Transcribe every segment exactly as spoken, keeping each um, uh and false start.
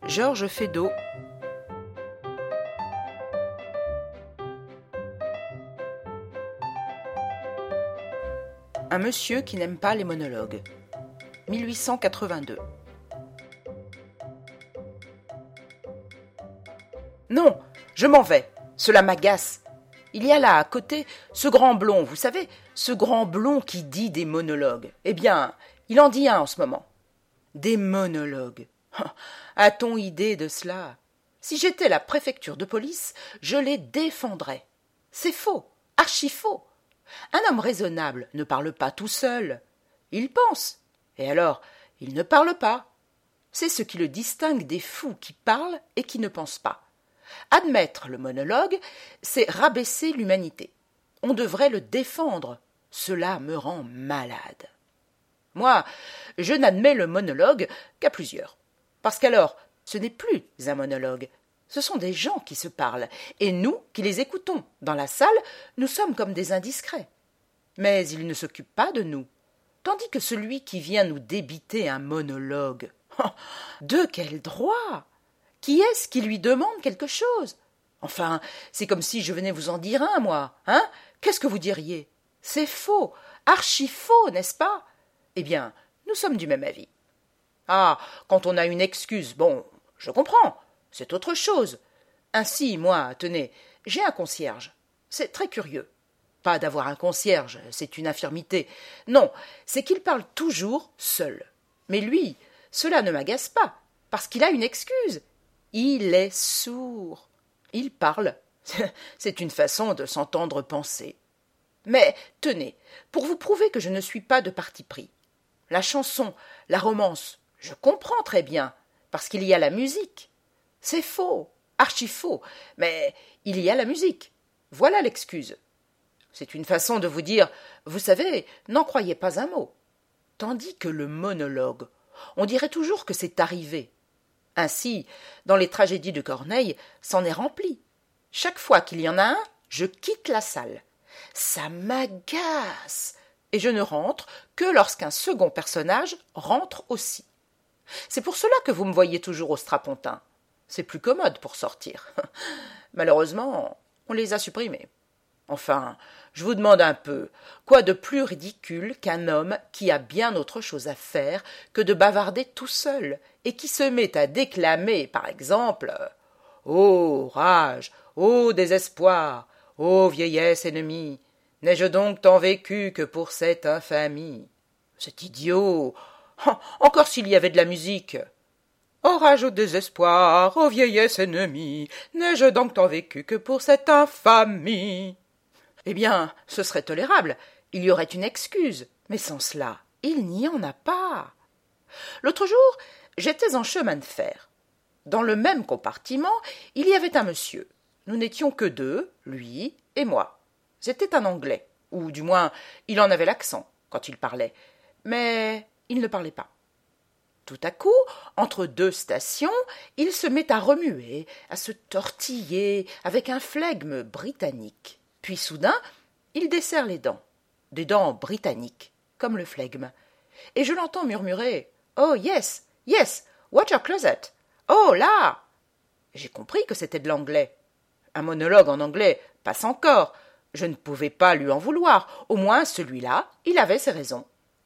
Georges Feydeau. Un monsieur qui n'aime pas les monologues. mille huit cent quatre-vingt-deux. Non, je m'en vais. Cela m'agace. Il y a là, à côté, ce grand blond, vous savez, ce grand blond qui dit des monologues. Eh bien, il en dit un en ce moment. Des monologues. A-t-on idée de cela? Si j'étais la préfecture de police, je les défendrais. C'est faux, archi faux. Un homme raisonnable ne parle pas tout seul. Il pense. Et alors, il ne parle pas. C'est ce qui le distingue des fous qui parlent et qui ne pensent pas. Admettre le monologue, c'est rabaisser l'humanité. On devrait le défendre. Cela me rend malade. Moi, je n'admets le monologue qu'à plusieurs. Parce qu'alors, ce n'est plus un monologue. Ce sont des gens qui se parlent, et nous, qui les écoutons dans la salle, nous sommes comme des indiscrets. Mais ils ne s'occupent pas de nous. Tandis que celui qui vient nous débiter un monologue, de quel droit? Qui est-ce qui lui demande quelque chose? Enfin, c'est comme si je venais vous en dire un, moi, hein? Qu'est-ce que vous diriez? C'est faux, archi faux, n'est-ce pas? Eh bien, nous sommes du même avis. Ah, quand on a une excuse, bon, je comprends, c'est autre chose. Ainsi, moi, tenez, j'ai un concierge. C'est très curieux. Pas d'avoir un concierge, c'est une infirmité. Non, c'est qu'il parle toujours seul. Mais lui, cela ne m'agace pas, parce qu'il a une excuse. Il est sourd. Il parle. C'est une façon de s'entendre penser. Mais, tenez, pour vous prouver que je ne suis pas de parti pris. La chanson, la romance, je comprends très bien, parce qu'il y a la musique. C'est faux, archi faux, mais il y a la musique. Voilà l'excuse. C'est une façon de vous dire, vous savez, n'en croyez pas un mot. Tandis que le monologue, on dirait toujours que c'est arrivé. Ainsi, dans les tragédies de Corneille, c'en est rempli. Chaque fois qu'il y en a un, je quitte la salle. Ça m'agace. Et je ne rentre que lorsqu'un second personnage rentre aussi. C'est pour cela que vous me voyez toujours au strapontin. C'est plus commode pour sortir. Malheureusement, on les a supprimés. Enfin, je vous demande un peu, quoi de plus ridicule qu'un homme qui a bien autre chose à faire que de bavarder tout seul et qui se met à déclamer, par exemple, « Ô rage, ô désespoir, ô vieillesse ennemie, n'ai-je donc tant vécu que pour cette infamie ?» C'est idiot. Oh, encore s'il y avait de la musique. « Ô rage, ô désespoir, ô vieillesse ennemie, n'ai-je donc tant vécu que pour cette infamie ?» Eh bien, ce serait tolérable, il y aurait une excuse, mais sans cela, il n'y en a pas. L'autre jour, j'étais en chemin de fer. Dans le même compartiment, il y avait un monsieur. Nous n'étions que deux, lui et moi. C'était un Anglais, ou du moins, il en avait l'accent quand il parlait, mais il ne parlait pas. Tout à coup, entre deux stations, il se met à remuer, à se tortiller avec un flegme britannique. Puis soudain, il desserre les dents, des dents britanniques, comme le flegme, et je l'entends murmurer « Oh yes, yes, watch your closet, oh là !» J'ai compris que c'était de l'anglais. Un monologue en anglais passe encore, je ne pouvais pas lui en vouloir, au moins celui-là, il avait ses raisons.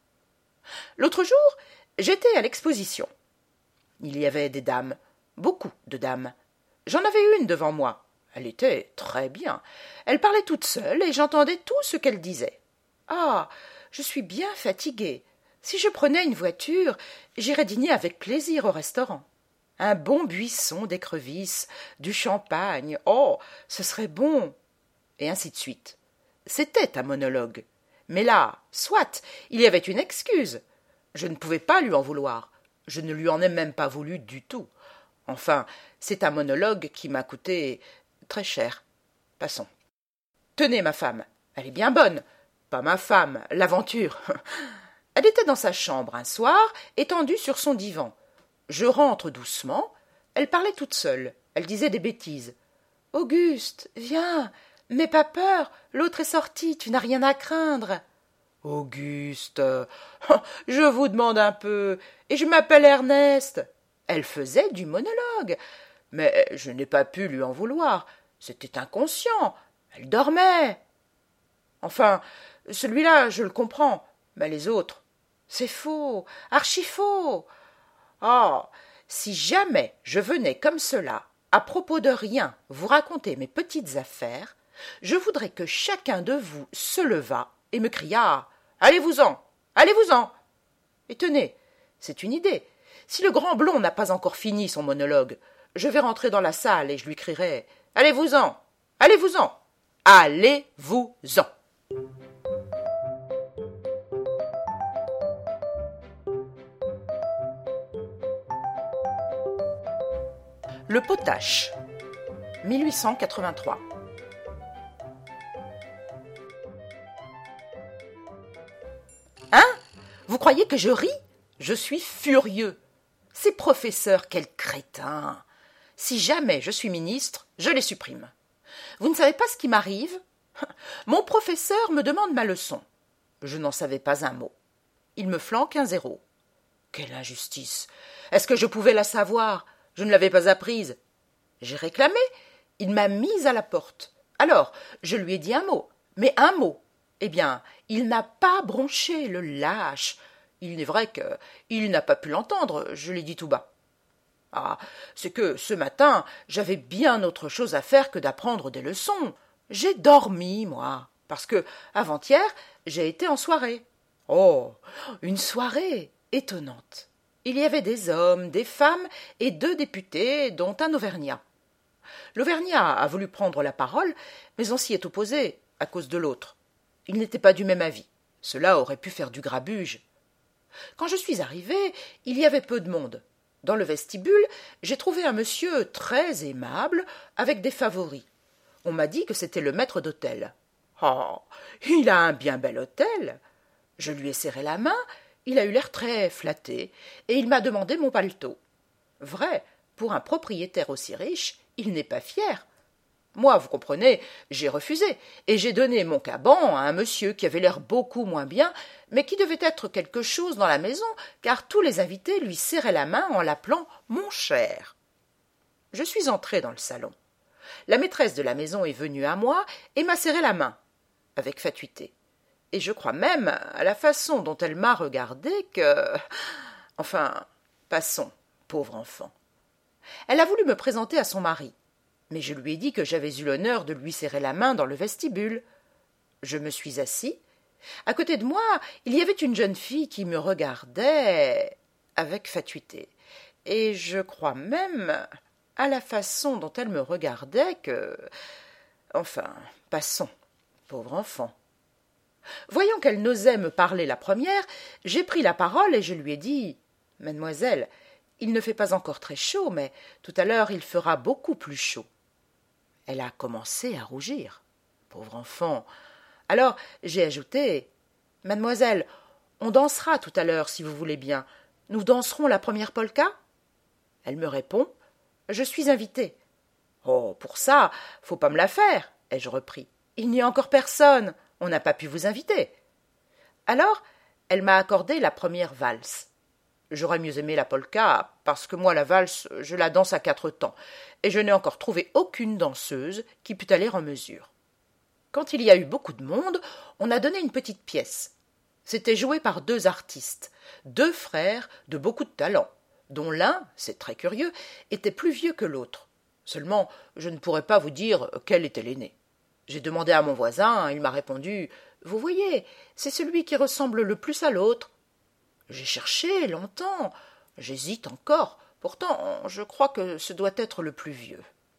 L'autre jour, j'étais à l'exposition. Il y avait des dames, beaucoup de dames. J'en avais une devant moi. Elle était très bien. Elle parlait toute seule et j'entendais tout ce qu'elle disait. Ah, je suis bien fatiguée. Si je prenais une voiture, j'irais dîner avec plaisir au restaurant. Un bon buisson d'écrevisses, du champagne, oh, ce serait bon. Et ainsi de suite. C'était un monologue. Mais là, soit, il y avait une excuse. Je ne pouvais pas lui en vouloir. Je ne lui en ai même pas voulu du tout. Enfin, c'est un monologue qui m'a coûté très cher. Passons. Tenez, ma femme, elle est bien bonne. Pas ma femme, l'aventure. Elle était dans sa chambre un soir, étendue sur son divan. Je rentre doucement. Elle parlait toute seule. Elle disait des bêtises. « Auguste, viens. N'aie pas peur. L'autre est sorti. Tu n'as rien à craindre. »« Auguste, je vous demande un peu. Et je m'appelle Ernest. » Elle faisait du monologue, mais je n'ai pas pu lui en vouloir. C'était inconscient. Elle dormait. Enfin, celui-là, je le comprends, mais les autres, c'est faux, archi faux. Ah, si jamais je venais comme cela, à propos de rien, vous raconter mes petites affaires, je voudrais que chacun de vous se levât et me criât « Allez-vous-en, allez-vous-en !» Et tenez, c'est une idée. Si le grand blond n'a pas encore fini son monologue, je vais rentrer dans la salle et je lui crierai « Allez-vous-en, allez-vous-en, allez-vous-en !» Le potache, mille huit cent quatre-vingt-trois. Hein? Vous croyez que je ris? Je suis furieux. Ces professeurs, quels crétins! Si jamais je suis ministre, je les supprime. Vous ne savez pas ce qui m'arrive? Mon professeur me demande ma leçon. Je n'en savais pas un mot. Il me flanque un zéro. Quelle injustice! Est-ce que je pouvais la savoir? Je ne l'avais pas apprise. J'ai réclamé. Il m'a mise à la porte. Alors, je lui ai dit un mot. Mais un mot. Eh bien, il n'a pas bronché, le lâche. Il est vrai qu'il n'a pas pu l'entendre, je l'ai dit tout bas. Ah, c'est que ce matin, j'avais bien autre chose à faire que d'apprendre des leçons. J'ai dormi, moi, parce que, avant-hier, j'ai été en soirée. Oh, une soirée étonnante. Il y avait des hommes, des femmes et deux députés, dont un Auvergnat. L'Auvergnat a voulu prendre la parole, mais on s'y est opposé, à cause de l'autre. Ils n'étaient pas du même avis. Cela aurait pu faire du grabuge. Quand je suis arrivée, il y avait peu de monde. Dans le vestibule, j'ai trouvé un monsieur très aimable, avec des favoris. On m'a dit que c'était le maître d'hôtel. Oh, il a un bien bel hôtel. Je lui ai serré la main, il a eu l'air très flatté, et il m'a demandé mon paletot. Vrai, pour un propriétaire aussi riche, il n'est pas fier. Moi, vous comprenez, j'ai refusé, et j'ai donné mon caban à un monsieur qui avait l'air beaucoup moins bien, mais qui devait être quelque chose dans la maison, car tous les invités lui serraient la main en l'appelant « mon cher ». Je suis entrée dans le salon. La maîtresse de la maison est venue à moi et m'a serré la main, avec fatuité. Et je crois même, à la façon dont elle m'a regardée, que... Enfin, passons, pauvre enfant. Elle a voulu me présenter à son mari, mais je lui ai dit que j'avais eu l'honneur de lui serrer la main dans le vestibule. Je me suis assis. À côté de moi, il y avait une jeune fille qui me regardait avec fatuité. Et je crois même, à la façon dont elle me regardait, que... Enfin, passons, pauvre enfant. Voyant qu'elle n'osait me parler la première, j'ai pris la parole et je lui ai dit « Mademoiselle, il ne fait pas encore très chaud, mais tout à l'heure il fera beaucoup plus chaud. » Elle a commencé à rougir. Pauvre enfant. Alors j'ai ajouté « Mademoiselle, on dansera tout à l'heure si vous voulez bien. Nous danserons la première polka ?» Elle me répond « Je suis invitée. »« Oh, pour ça, faut pas me la faire, » ai-je repris. « Il n'y a encore personne. On n'a pas pu vous inviter. » Alors, elle m'a accordé la première valse. J'aurais mieux aimé la polka, parce que moi, la valse, je la danse à quatre temps, et je n'ai encore trouvé aucune danseuse qui pût aller en mesure. Quand il y a eu beaucoup de monde, on a donné une petite pièce. C'était joué par deux artistes, deux frères de beaucoup de talent, dont l'un, c'est très curieux, était plus vieux que l'autre. Seulement, je ne pourrais pas vous dire quel était l'aîné. J'ai demandé à mon voisin, il m'a répondu « Vous voyez, c'est celui qui ressemble le plus à l'autre. » J'ai cherché longtemps, j'hésite encore, pourtant je crois que ce doit être le plus vieux.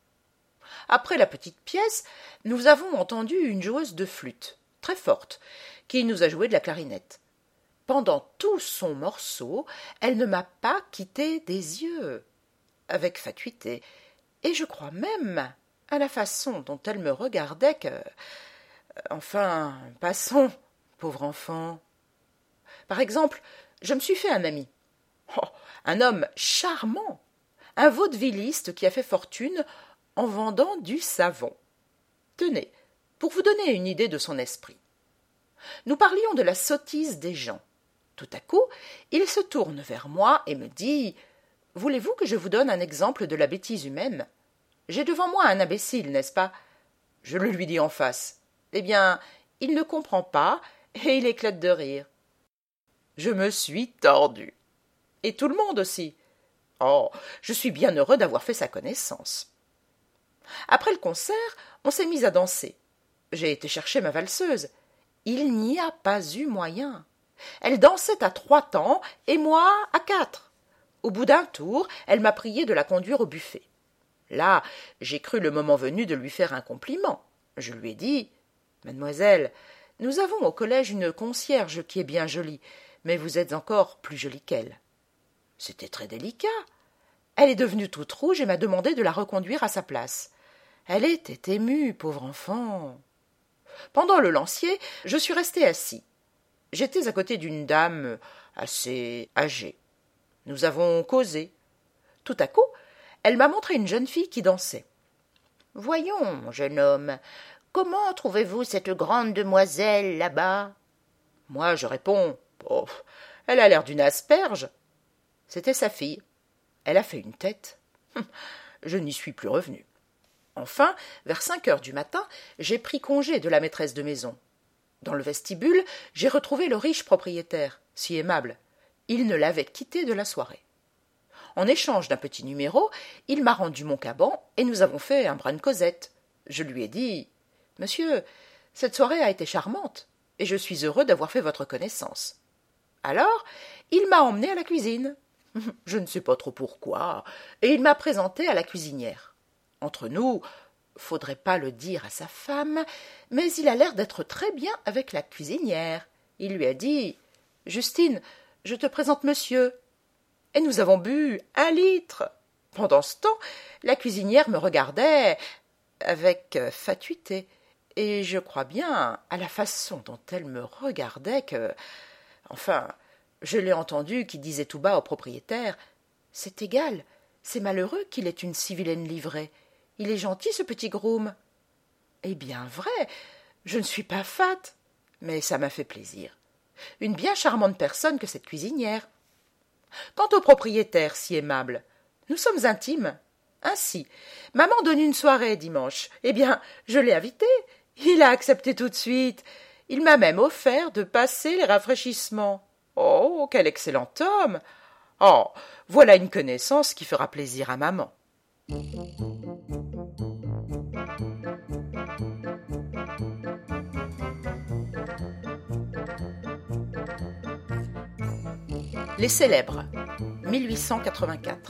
Après la petite pièce, nous avons entendu une joueuse de flûte, très forte, qui nous a joué de la clarinette. Pendant tout son morceau, elle ne m'a pas quitté des yeux, avec fatuité, et je crois même, à la façon dont elle me regardait, que... Enfin, passons, pauvre enfant. Par exemple, je me suis fait un ami. Oh, un homme charmant, un vaudevilliste qui a fait fortune en vendant du savon. Tenez, pour vous donner une idée de son esprit. Nous parlions de la sottise des gens. Tout à coup, il se tourne vers moi et me dit « Voulez-vous que je vous donne un exemple de la bêtise humaine? J'ai devant moi un imbécile, n'est-ce pas? Je le lui dis en face. Eh bien, il ne comprend pas, et il éclate de rire. Je me suis tordu. Et tout le monde aussi. Oh, je suis bien heureux d'avoir fait sa connaissance. Après le concert, on s'est mis à danser. J'ai été chercher ma valseuse. Il n'y a pas eu moyen. Elle dansait à trois temps, et moi à quatre. Au bout d'un tour, elle m'a prié de la conduire au buffet. Là, j'ai cru le moment venu de lui faire un compliment. Je lui ai dit « Mademoiselle, nous avons au collège une concierge qui est bien jolie, mais vous êtes encore plus jolie qu'elle. » C'était très délicat. Elle est devenue toute rouge et m'a demandé de la reconduire à sa place. Elle était émue, pauvre enfant. Pendant le lancier, je suis resté assis. J'étais à côté d'une dame assez âgée. Nous avons causé. Tout à coup, elle m'a montré une jeune fille qui dansait. « Voyons, jeune homme, comment trouvez-vous cette grande demoiselle là-bas » Moi, je réponds « Oh, elle a l'air d'une asperge. » C'était sa fille. Elle a fait une tête. Je n'y suis plus revenu. Enfin, vers cinq heures du matin, j'ai pris congé de la maîtresse de maison. Dans le vestibule, j'ai retrouvé le riche propriétaire, si aimable. Il ne l'avait quitté de la soirée. En échange d'un petit numéro, il m'a rendu mon caban et nous avons fait un brin de causette. Je lui ai dit « Monsieur, cette soirée a été charmante et je suis heureux d'avoir fait votre connaissance. » Alors, il m'a emmené à la cuisine. Je ne sais pas trop pourquoi, et il m'a présenté à la cuisinière. Entre nous, faudrait pas le dire à sa femme, mais il a l'air d'être très bien avec la cuisinière. Il lui a dit « Justine, je te présente monsieur. » Et nous avons bu un litre. Pendant ce temps, la cuisinière me regardait avec fatuité, et je crois bien à la façon dont elle me regardait que... Enfin, je l'ai entendu qui disait tout bas au propriétaire « C'est égal, c'est malheureux qu'il ait une si vilaine livrée. Il est gentil, ce petit groom. » Eh bien vrai, je ne suis pas fat, mais ça m'a fait plaisir. Une bien charmante personne que cette cuisinière. Quant au propriétaire si aimable, nous sommes intimes. Ainsi, maman donne une soirée dimanche. Eh bien, je l'ai invité. Il a accepté tout de suite. Il m'a même offert de passer les rafraîchissements. Oh, quel excellent homme! Oh, voilà une connaissance qui fera plaisir à maman. Les célèbres, mille huit cent quatre-vingt-quatre.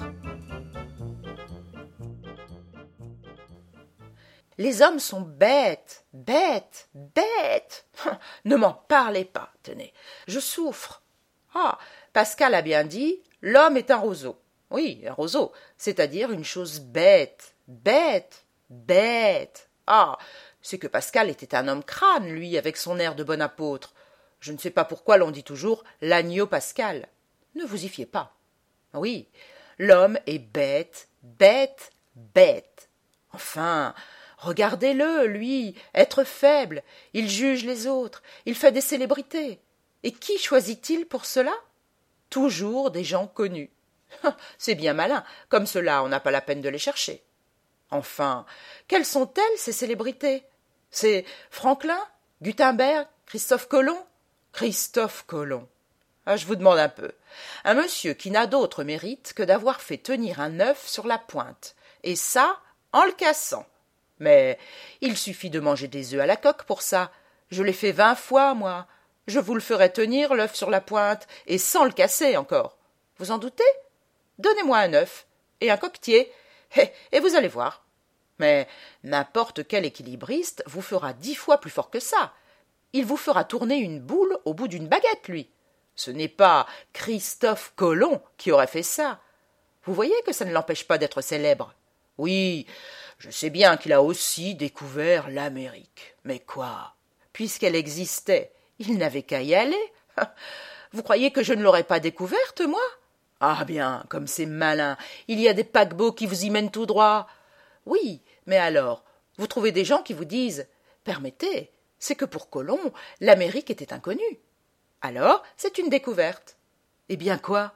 Les hommes sont bêtes, bêtes, bêtes. Ne m'en parlez pas, tenez, je souffre. Ah, Pascal a bien dit, l'homme est un roseau. Oui, un roseau, c'est-à-dire une chose bête, bête, bête. Ah, c'est que Pascal était un homme crâne, lui, avec son air de bon apôtre. Je ne sais pas pourquoi l'on dit toujours l'agneau Pascal. Ne vous y fiez pas. Oui, l'homme est bête, bête, bête. Enfin, regardez-le, lui, être faible, il juge les autres, il fait des célébrités. Et qui choisit-il pour cela? Toujours des gens connus. C'est bien malin, comme cela on n'a pas la peine de les chercher. Enfin, quelles sont-elles, ces célébrités? C'est Franklin, Gutenberg, Christophe Colomb? Christophe Colomb. Ah, je vous demande un peu. Un monsieur qui n'a d'autre mérite que d'avoir fait tenir un œuf sur la pointe, et ça, en le cassant. Mais il suffit de manger des œufs à la coque pour ça. Je l'ai fait vingt fois, moi. Je vous le ferai tenir, l'œuf sur la pointe, et sans le casser encore. Vous en doutez? Donnez-moi un œuf, et un coquetier, et, et vous allez voir. Mais n'importe quel équilibriste vous fera dix fois plus fort que ça. Il vous fera tourner une boule au bout d'une baguette, lui. Ce n'est pas Christophe Colomb qui aurait fait ça. Vous voyez que ça ne l'empêche pas d'être célèbre. Oui, je sais bien qu'il a aussi découvert l'Amérique. Mais quoi? Puisqu'elle existait, il n'avait qu'à y aller. Vous croyez que je ne l'aurais pas découverte, moi? Ah bien, comme c'est malin, il y a des paquebots qui vous y mènent tout droit. Oui, mais alors, vous trouvez des gens qui vous disent « Permettez, c'est que pour Colomb, l'Amérique était inconnue. » Alors, c'est une découverte. Eh bien quoi?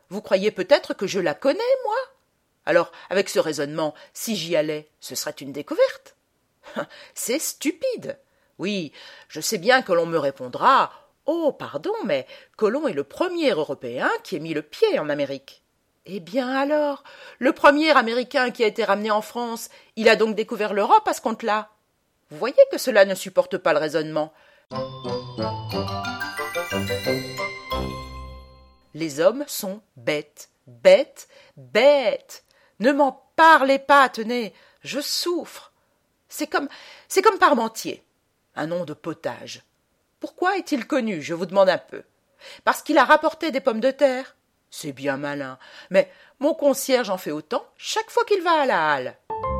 Vous croyez peut-être que je la connais, moi? Alors, avec ce raisonnement, si j'y allais, ce serait une découverte. C'est stupide. Oui, je sais bien que l'on me répondra « Oh, pardon, mais Colomb est le premier Européen qui ait mis le pied en Amérique. » Eh bien alors, le premier Américain qui a été ramené en France, il a donc découvert l'Europe à ce compte-là. Vous voyez que cela ne supporte pas le raisonnement. Les hommes sont bêtes, bêtes, bêtes. Ne m'en parlez pas, tenez, je souffre. C'est comme, c'est comme Parmentier, un nom de potage. Pourquoi est-il connu, je vous demande un peu? Parce qu'il a rapporté des pommes de terre? C'est bien malin, mais mon concierge en fait autant chaque fois qu'il va à la halle.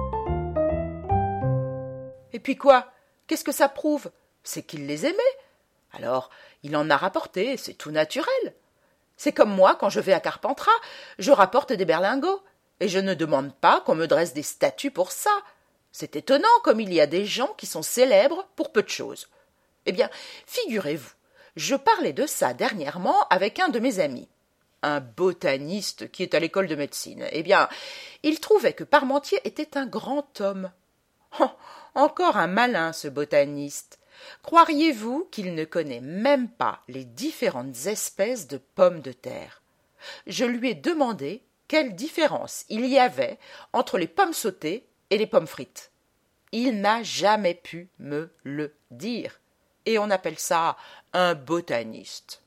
Et puis quoi? Qu'est-ce que ça prouve? C'est qu'il les aimait. Alors, il en a rapporté, c'est tout naturel. C'est comme moi, quand je vais à Carpentras, je rapporte des berlingots, et je ne demande pas qu'on me dresse des statues pour ça. C'est étonnant comme il y a des gens qui sont célèbres pour peu de choses. Eh bien, figurez-vous, je parlais de ça dernièrement avec un de mes amis, un botaniste qui est à l'école de médecine. Eh bien, il trouvait que Parmentier était un grand homme. Oh, encore un malin, ce botaniste. Croiriez-vous qu'il ne connaît même pas les différentes espèces de pommes de terre? Je lui ai demandé quelle différence il y avait entre les pommes sautées et les pommes frites. Il n'a jamais pu me le dire. Et on appelle ça un botaniste.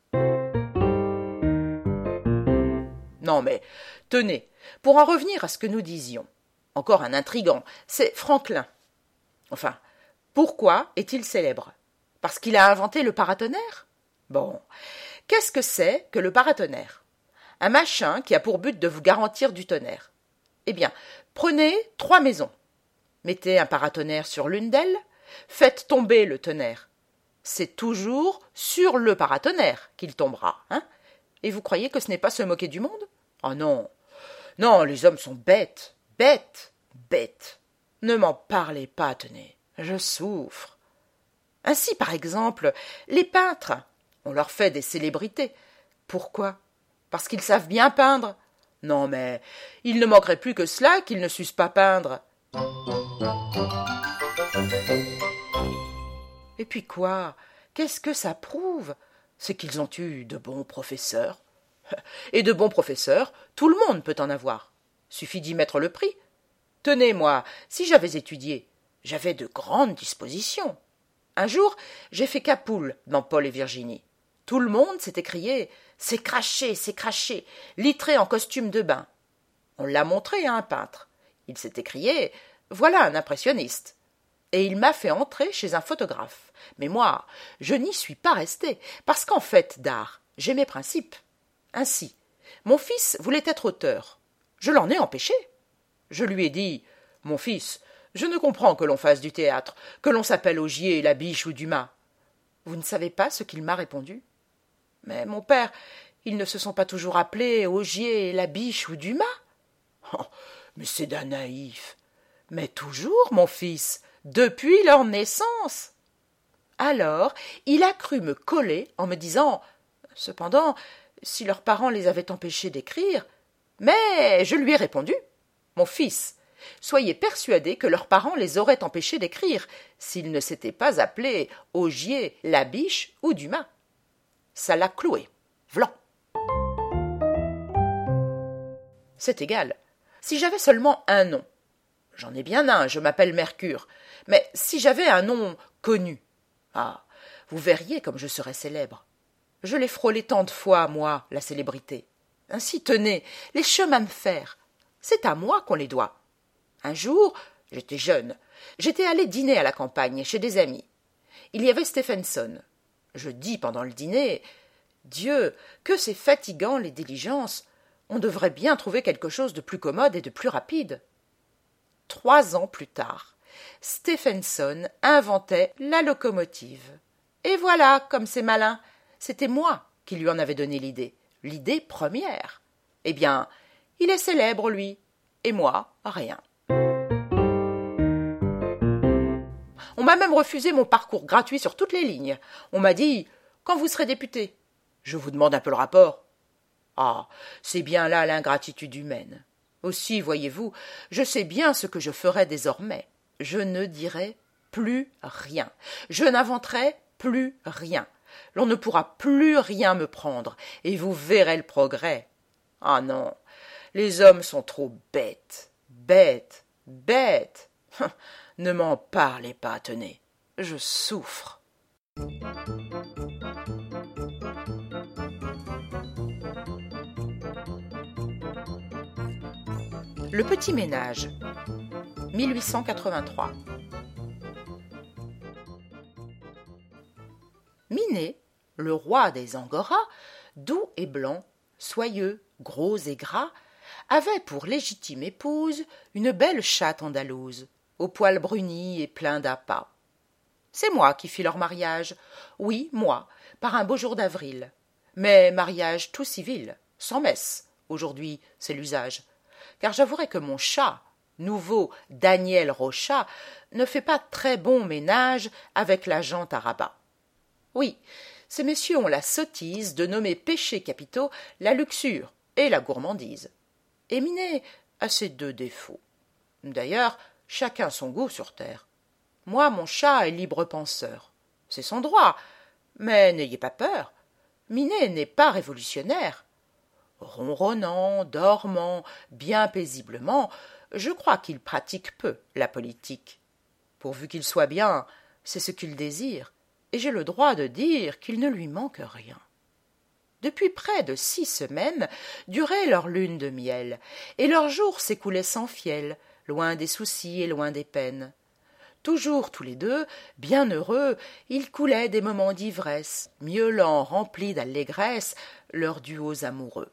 Non mais, tenez, pour en revenir à ce que nous disions, encore un intrigant, c'est Franklin. Enfin, pourquoi est-il célèbre? Parce qu'il a inventé le paratonnerre? Bon, qu'est-ce que c'est que le paratonnerre? Un machin qui a pour but de vous garantir du tonnerre. Eh bien, prenez trois maisons. Mettez un paratonnerre sur l'une d'elles, faites tomber le tonnerre. C'est toujours sur le paratonnerre qu'il tombera, hein? Et vous croyez que ce n'est pas se moquer du monde? Oh non, non, les hommes sont bêtes, bêtes, bêtes. Ne m'en parlez pas, tenez, je souffre. Ainsi, par exemple, les peintres, on leur fait des célébrités. Pourquoi? Parce qu'ils savent bien peindre. Non, mais il ne manquerait plus que cela qu'ils ne sussent pas peindre. Et puis quoi? Qu'est-ce que ça prouve? C'est qu'ils ont eu de bons professeurs. Et de bons professeurs, tout le monde peut en avoir. Suffit d'y mettre le prix. Tenez, moi, si j'avais étudié, j'avais de grandes dispositions. Un jour, j'ai fait Capoul dans Paul et Virginie. Tout le monde s'est écrié « C'est craché, c'est craché !» litré en costume de bain. On l'a montré à un peintre. Il s'est écrié « Voilà un impressionniste !» Et il m'a fait entrer chez un photographe. Mais moi, je n'y suis pas resté, parce qu'en fait d'art, j'ai mes principes. Ainsi, mon fils voulait être auteur. Je l'en ai empêché. Je lui ai dit « Mon fils, je ne comprends que l'on fasse du théâtre, que l'on s'appelle Augier, Labiche ou Dumas. » Vous ne savez pas ce qu'il m'a répondu? « Mais mon père, ils ne se sont pas toujours appelés Augier, Labiche ou Dumas? » Oh, mais c'est d'un naïf. Mais toujours, mon fils, depuis leur naissance. Alors, il a cru me coller en me disant « Cependant, si leurs parents les avaient empêchés d'écrire… » Mais je lui ai répondu « Mon fils, soyez persuadé que leurs parents les auraient empêchés d'écrire s'ils ne s'étaient pas appelés Augier, Labiche ou Dumas. » Ça l'a cloué. Vlan. C'est égal. Si j'avais seulement un nom, j'en ai bien un, je m'appelle Mercure, mais si j'avais un nom connu, ah, vous verriez comme je serais célèbre. Je l'ai frôlé tant de fois, moi, la célébrité. Ainsi, tenez, les chemins de fer, c'est à moi qu'on les doit. Un jour, j'étais jeune, j'étais allé dîner à la campagne, chez des amis. Il y avait Stephenson. Je dis pendant le dîner, « Dieu, que c'est fatigant les diligences, on devrait bien trouver quelque chose de plus commode et de plus rapide. » Trois ans plus tard, Stephenson inventait la locomotive. Et voilà, comme c'est malin, c'était moi qui lui en avais donné l'idée, l'idée première. Eh bien, il est célèbre, lui, et moi, rien. On m'a même refusé mon parcours gratuit sur toutes les lignes. On m'a dit « Quand vous serez député ?» Je vous demande un peu le rapport. Ah, c'est bien là l'ingratitude humaine. Aussi, voyez-vous, je sais bien ce que je ferai désormais. Je ne dirai plus rien. Je n'inventerai plus rien. L'on ne pourra plus rien me prendre, et vous verrez le progrès. Ah non, les hommes sont trop bêtes, bêtes, bêtes. Ne m'en parlez pas, tenez, je souffre. Le petit ménage, mille huit cent quatre-vingt-trois. Minet, le roi des Angoras, doux et blanc, soyeux, gros et gras, avait pour légitime épouse une belle chatte andalouse, aux poils brunis et pleins d'appât. C'est moi qui fis leur mariage, oui, moi, par un beau jour d'avril. Mais mariage tout civil, sans messe, aujourd'hui c'est l'usage. Car j'avouerai que mon chat, nouveau Daniel Rochat, ne fait pas très bon ménage avec la gent à rabat. Oui, ces messieurs ont la sottise de nommer péchés capitaux la luxure et la gourmandise. Et Minet a ces deux défauts. D'ailleurs, chacun son goût sur terre. Moi, mon chat est libre penseur. C'est son droit. Mais n'ayez pas peur. Minet n'est pas révolutionnaire. Ronronnant, dormant, bien paisiblement, je crois qu'il pratique peu la politique. Pourvu qu'il soit bien, c'est ce qu'il désire, et j'ai le droit de dire qu'il ne lui manque rien. Depuis près de six semaines durait leur lune de miel, et leurs jours s'écoulaient sans fiel, loin des soucis et loin des peines. Toujours tous les deux, bien heureux, ils coulaient des moments d'ivresse, miaulant remplis d'allégresse leurs duos amoureux.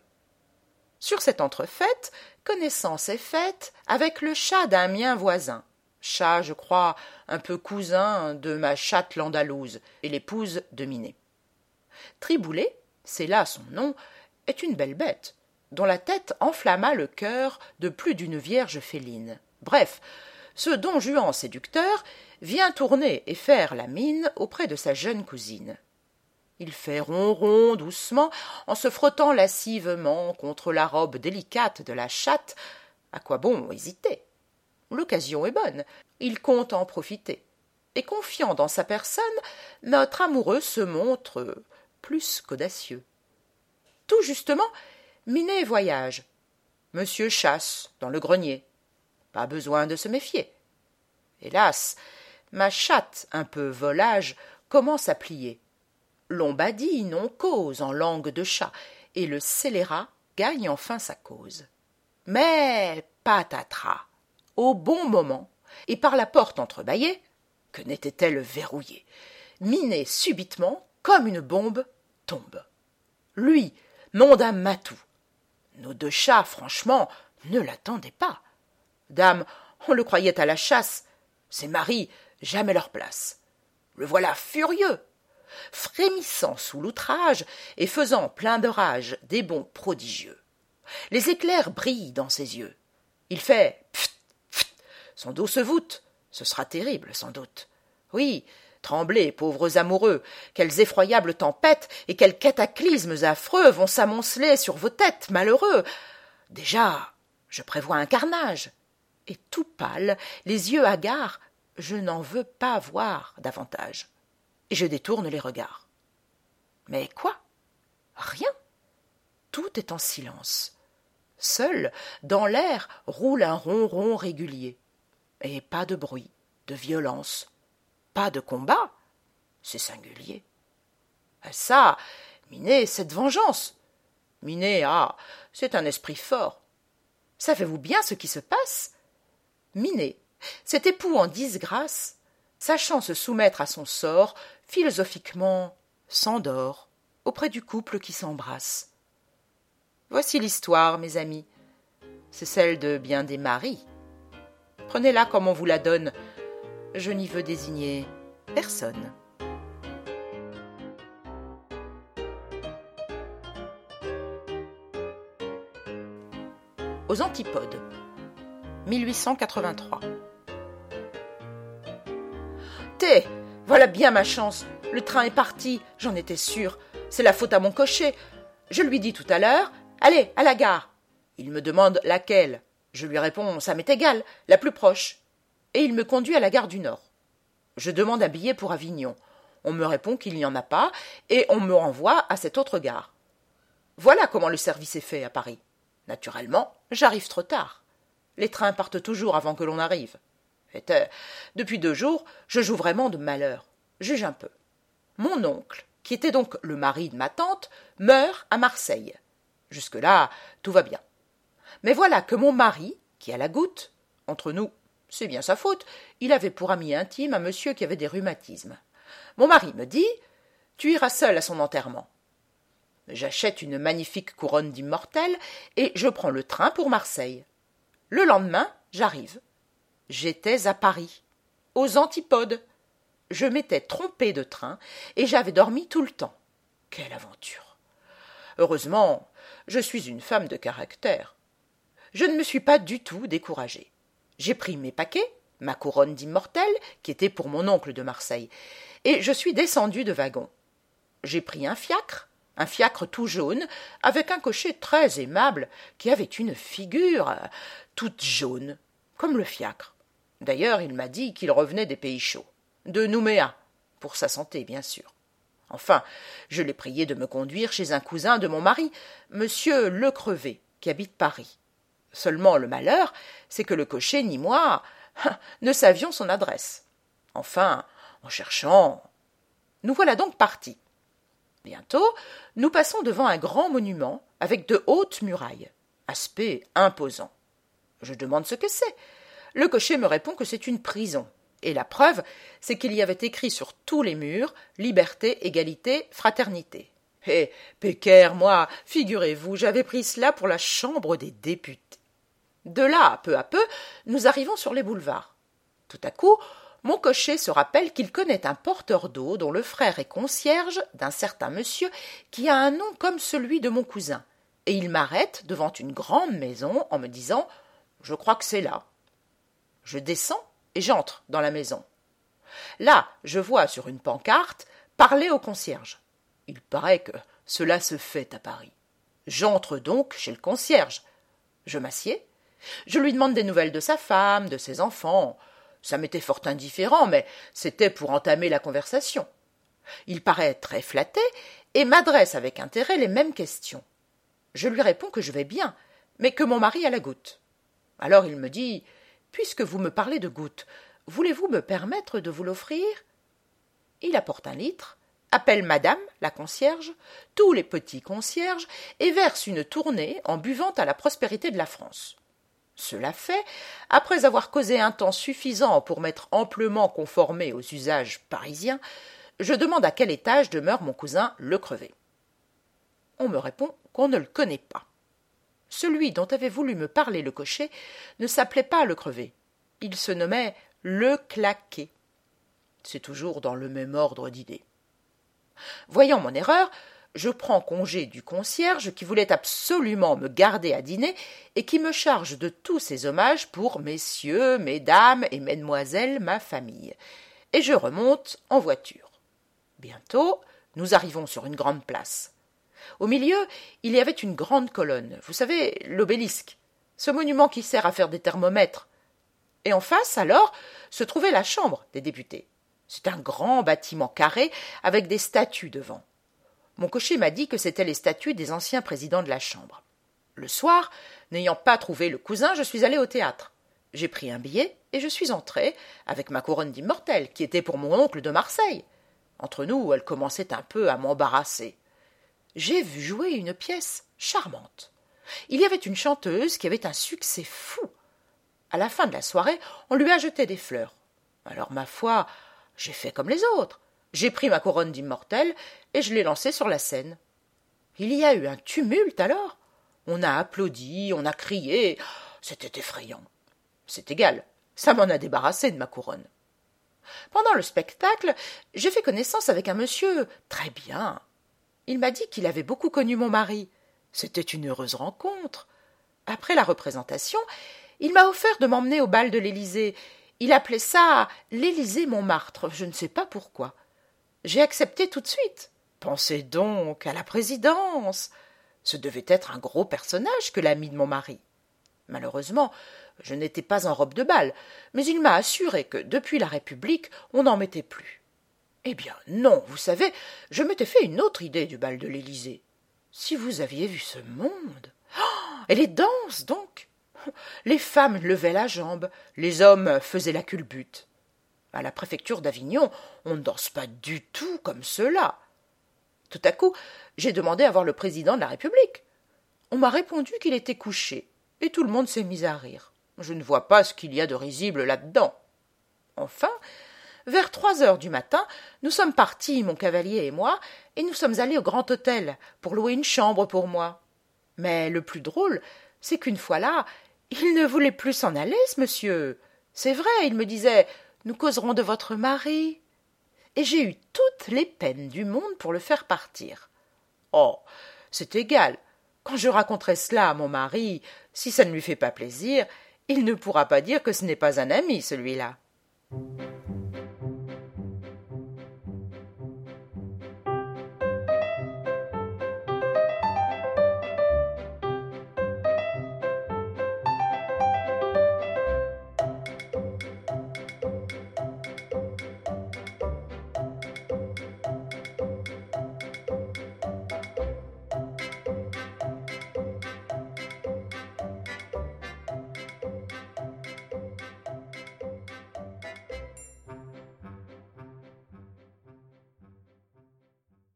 Sur cette entrefaite, connaissance est faite avec le chat d'un mien voisin, chat, je crois, un peu cousin de ma chatte l'andalouse et l'épouse de Minet. Triboulet, c'est là son nom, est une belle bête, dont la tête enflamma le cœur de plus d'une vierge féline. Bref, ce don Juan séducteur vient tourner et faire la mine auprès de sa jeune cousine. Il fait ronron doucement en se frottant lascivement contre la robe délicate de la chatte. À quoi bon hésiter? L'occasion est bonne, il compte en profiter. Et confiant dans sa personne, notre amoureux se montre plus qu'audacieux. Tout justement, Minet voyage. Monsieur chasse dans le grenier. Pas besoin de se méfier. Hélas, ma chatte, un peu volage, commence à plier. L'on badine, on cause en langue de chat, et le scélérat gagne enfin sa cause. Mais patatras, au bon moment, et par la porte entrebâillée, que n'était-elle verrouillée, Minet subitement, comme une bombe, tombe. Lui, nom d'un matou. Nos deux chats, franchement, ne l'attendaient pas. Dame, on le croyait à la chasse. Ses maris, jamais leur place. Le voilà furieux, frémissant sous l'outrage et faisant plein de rage des bonds prodigieux. Les éclairs brillent dans ses yeux. Il fait pft, pft, son dos se voûte. Ce sera terrible, sans doute. Oui, tremblez, pauvres amoureux, quelles effroyables tempêtes et quels cataclysmes affreux vont s'amonceler sur vos têtes, malheureux. Déjà, je prévois un carnage. Et tout pâle, les yeux hagards, je n'en veux pas voir davantage. Et je détourne les regards. Mais quoi? Rien. Tout est en silence. Seul, dans l'air, roule un ronron régulier. Et pas de bruit, de violence, pas de combat. C'est singulier. Ah ça, Minet, c'est de vengeance. Minet, ah, c'est un esprit fort. Savez-vous bien ce qui se passe? Minet, cet époux en disgrâce, sachant se soumettre à son sort, philosophiquement s'endort auprès du couple qui s'embrasse. Voici l'histoire, mes amis. C'est celle de bien des maris. Prenez-la comme on vous la donne. Je n'y veux désigner personne. Aux Antipodes, mille huit cent quatre-vingt-trois. Té, voilà bien ma chance. Le train est parti, j'en étais sûre. C'est la faute à mon cocher. Je lui dis tout à l'heure, Allez, à la gare. Il me demande laquelle. Je lui réponds, ça m'est égal, la plus proche. Et il me conduit à la gare du Nord. Je demande un billet pour Avignon. On me répond qu'il n'y en a pas, et on me renvoie à cette autre gare. Voilà comment le service est fait à Paris. Naturellement, j'arrive trop tard. Les trains partent toujours avant que l'on arrive. Et euh, depuis deux jours, je joue vraiment de malheur. Juge un peu. Mon oncle, qui était donc le mari de ma tante, meurt à Marseille. Jusque-là, tout va bien. Mais voilà que mon mari, qui a la goutte, entre nous, c'est bien sa faute, il avait pour ami intime un monsieur qui avait des rhumatismes. Mon mari me dit « Tu iras seul à son enterrement ». J'achète une magnifique couronne d'immortel et je prends le train pour Marseille. Le lendemain, j'arrive. J'étais à Paris, aux antipodes. Je m'étais trompée de train et j'avais dormi tout le temps. Quelle aventure! Heureusement, je suis une femme de caractère. Je ne me suis pas du tout découragée. J'ai pris mes paquets, ma couronne d'immortel, qui était pour mon oncle de Marseille, et je suis descendue de wagon. J'ai pris un fiacre, un fiacre tout jaune, avec un cocher très aimable, qui avait une figure toute jaune, comme le fiacre. D'ailleurs, il m'a dit qu'il revenait des pays chauds, de Nouméa, pour sa santé, bien sûr. Enfin, je l'ai prié de me conduire chez un cousin de mon mari, monsieur Le Crevé, qui habite Paris. Seulement le malheur, c'est que le cocher ni moi ne savions son adresse. Enfin, en cherchant, nous voilà donc partis. Bientôt, nous passons devant un grand monument avec de hautes murailles, aspect imposant. Je demande ce que c'est. Le cocher me répond que c'est une prison, et la preuve, c'est qu'il y avait écrit sur tous les murs « Liberté, égalité, fraternité ». Eh, Pécaire, moi, figurez-vous, j'avais pris cela pour la Chambre des députés. De là, peu à peu, nous arrivons sur les boulevards. Tout à coup, mon cocher se rappelle qu'il connaît un porteur d'eau dont le frère est concierge d'un certain monsieur qui a un nom comme celui de mon cousin, et il m'arrête devant une grande maison en me disant « Je crois que c'est là ». Je descends et j'entre dans la maison. Là, je vois sur une pancarte « Parler au concierge ». Il paraît que cela se fait à Paris. J'entre donc chez le concierge. Je m'assieds. Je lui demande des nouvelles de sa femme, de ses enfants. Ça m'était fort indifférent, mais c'était pour entamer la conversation. Il paraît très flatté et m'adresse avec intérêt les mêmes questions. Je lui réponds que je vais bien, mais que mon mari a la goutte. Alors il me dit « Puisque vous me parlez de goutte, voulez-vous me permettre de vous l'offrir ?» Il apporte un litre, appelle madame, la concierge, tous les petits concierges, et verse une tournée en buvant à la prospérité de la France. Cela fait, après avoir causé un temps suffisant pour m'être amplement conformé aux usages parisiens, je demande à quel étage demeure mon cousin Le Crevé. On me répond qu'on ne le connaît pas. Celui dont avait voulu me parler le cocher ne s'appelait pas Le Crevé, il se nommait Le Claqué. C'est toujours dans le même ordre d'idées. Voyant mon erreur, je prends congé du concierge qui voulait absolument me garder à dîner et qui me charge de tous ses hommages pour messieurs, mesdames et mesdemoiselles ma famille, et je remonte en voiture. Bientôt, nous arrivons sur une grande place. Au milieu, il y avait une grande colonne, vous savez, l'obélisque, ce monument qui sert à faire des thermomètres. Et en face, alors, se trouvait la Chambre des députés. C'est un grand bâtiment carré avec des statues devant. Mon cocher m'a dit que c'étaient les statues des anciens présidents de la Chambre. Le soir, n'ayant pas trouvé le cousin, je suis allé au théâtre. J'ai pris un billet et je suis entré avec ma couronne d'immortel, qui était pour mon oncle de Marseille. Entre nous, elle commençait un peu à m'embarrasser. J'ai vu jouer une pièce charmante. Il y avait une chanteuse qui avait un succès fou. À la fin de la soirée, on lui a jeté des fleurs. Alors, ma foi, j'ai fait comme les autres. J'ai pris ma couronne d'immortel et je l'ai lancée sur la scène. Il y a eu un tumulte alors. On a applaudi, on a crié. C'était effrayant. C'est égal, ça m'en a débarrassé de ma couronne. Pendant le spectacle, j'ai fait connaissance avec un monsieur très bien. Il m'a dit qu'il avait beaucoup connu mon mari. C'était une heureuse rencontre. Après la représentation, il m'a offert de m'emmener au bal de l'Élysée. Il appelait ça l'Élysée-Montmartre, je ne sais pas pourquoi. J'ai accepté tout de suite. Pensez donc à la présidence. Ce devait être un gros personnage que l'ami de mon mari. Malheureusement, je n'étais pas en robe de bal, mais il m'a assuré que, depuis la République, on n'en mettait plus. Eh bien non, vous savez, je m'étais fait une autre idée du bal de l'Élysée. Si vous aviez vu ce monde. Oh, et les danses, donc. Les femmes levaient la jambe, les hommes faisaient la culbute. À la préfecture d'Avignon, on ne danse pas du tout comme cela. Tout à coup, j'ai demandé à voir le président de la République. On m'a répondu qu'il était couché, et tout le monde s'est mis à rire. Je ne vois pas ce qu'il y a de risible là-dedans. Enfin, vers trois heures du matin, nous sommes partis, mon cavalier et moi, et nous sommes allés au Grand Hôtel pour louer une chambre pour moi. Mais le plus drôle, c'est qu'une fois là, il ne voulait plus s'en aller, ce monsieur. C'est vrai, il me disait « Nous causerons de votre mari ». Et j'ai eu toutes les peines du monde pour le faire partir. Oh, c'est égal. Quand je raconterai cela à mon mari, si ça ne lui fait pas plaisir, il ne pourra pas dire que ce n'est pas un ami, celui-là.